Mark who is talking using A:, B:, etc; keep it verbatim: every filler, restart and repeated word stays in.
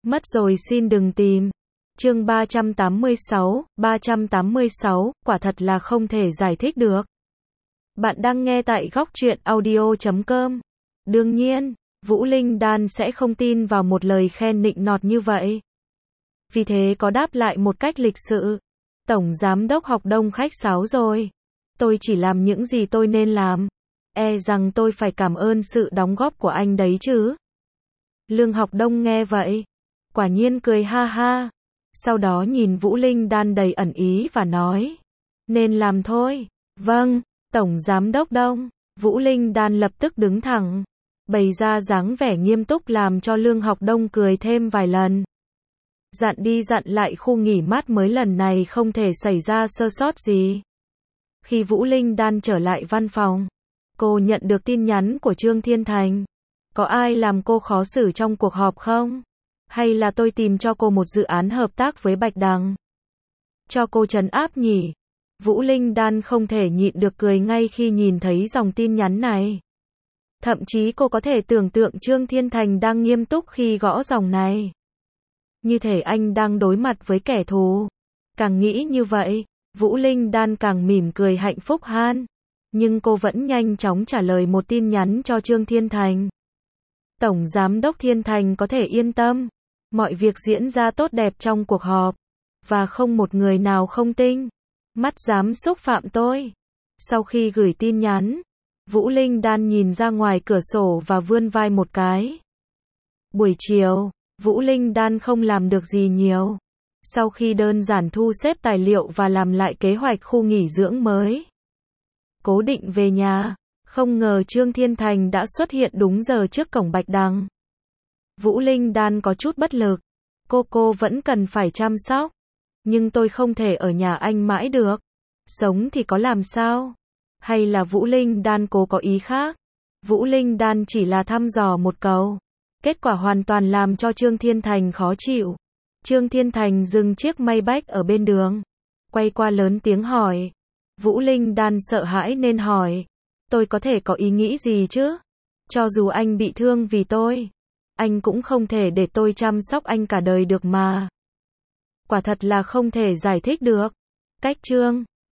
A: Mất rồi xin đừng tìm. Chương ba trăm tám mươi sáu, ba trăm tám mươi sáu, quả thật là không thể giải thích được. Bạn đang nghe tại góc truyện audio chấm com. Đương nhiên, Vũ Linh Đan sẽ không tin vào một lời khen nịnh nọt như vậy. Vì thế có đáp lại một cách lịch sự. Tổng giám đốc Học Đông khách sáo rồi. Tôi chỉ làm những gì tôi nên làm. E rằng tôi phải cảm ơn sự đóng góp của anh đấy chứ. Lương Học Đông nghe vậy, quả nhiên cười ha ha. Sau đó nhìn Vũ Linh Đan đầy ẩn ý và nói, nên làm thôi. Vâng, Tổng Giám đốc Đông. Vũ Linh Đan lập tức đứng thẳng, bày ra dáng vẻ nghiêm túc làm cho Lương Học Đông cười thêm vài lần. Dặn đi dặn lại khu nghỉ mát mới lần này không thể xảy ra sơ sót gì. Khi Vũ Linh Đan trở lại văn phòng, cô nhận được tin nhắn của Trương Thiên Thành. Có ai làm cô khó xử trong cuộc họp không? Hay là tôi tìm cho cô một dự án hợp tác với Bạch Đằng? Cho cô trấn áp nhỉ? Vũ Linh Đan không thể nhịn được cười ngay khi nhìn thấy dòng tin nhắn này. Thậm chí cô có thể tưởng tượng Trương Thiên Thành đang nghiêm túc khi gõ dòng này. Như thể anh đang đối mặt với kẻ thù. Càng nghĩ như vậy, Vũ Linh Đan càng mỉm cười hạnh phúc han. Nhưng cô vẫn nhanh chóng trả lời một tin nhắn cho Trương Thiên Thành. Tổng Giám đốc Thiên Thành có thể yên tâm. Mọi việc diễn ra tốt đẹp trong cuộc họp. Và không một người nào không tinh mắt dám xúc phạm tôi. Sau khi gửi tin nhắn, Vũ Linh Đan nhìn ra ngoài cửa sổ và vươn vai một cái. Buổi chiều, Vũ Linh Đan không làm được gì nhiều. Sau khi đơn giản thu xếp tài liệu và làm lại kế hoạch khu nghỉ dưỡng mới, cố định về nhà, không ngờ Trương Thiên Thành đã xuất hiện đúng giờ trước cổng Bạch Đằng. Vũ Linh Đan có chút bất lực. Cô cô vẫn cần phải chăm sóc. Nhưng tôi không thể ở nhà anh mãi được. Sống thì có làm sao? Hay là Vũ Linh Đan cố có ý khác? Vũ Linh Đan chỉ là thăm dò một câu. Kết quả hoàn toàn làm cho Trương Thiên Thành khó chịu. Trương Thiên Thành dừng chiếc Maybach ở bên đường, quay qua lớn tiếng hỏi. Vũ Linh Đan sợ hãi nên hỏi, tôi có thể có ý nghĩ gì chứ? Cho dù anh bị thương vì tôi, anh cũng không thể để tôi chăm sóc anh cả đời được mà. Quả thật là không thể giải thích được. Cách Trương